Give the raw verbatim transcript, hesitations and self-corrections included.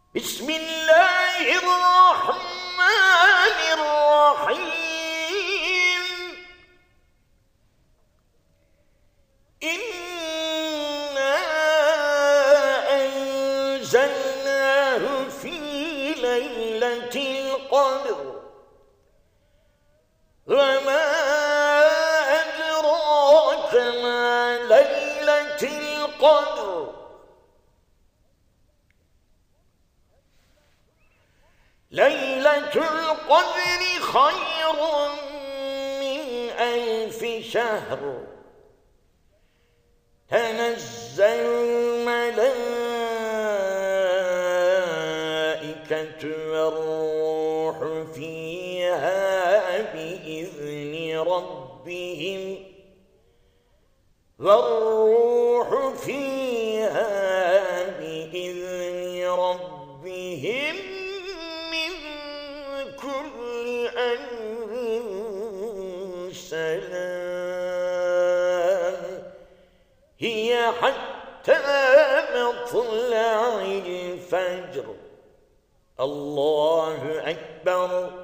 بسم الله الرحمن الرحيم. إنا أنزلناه في ليلة القدر وما أدراك ما ليلة القدر ليلة القدر خير من ألف شهر تنزل الملائكة والروح فيها بإذن ربهم والروح فيها بإذن ربهم من كل أمر سلام هي حتى مطلع الفجر. الله أكبر.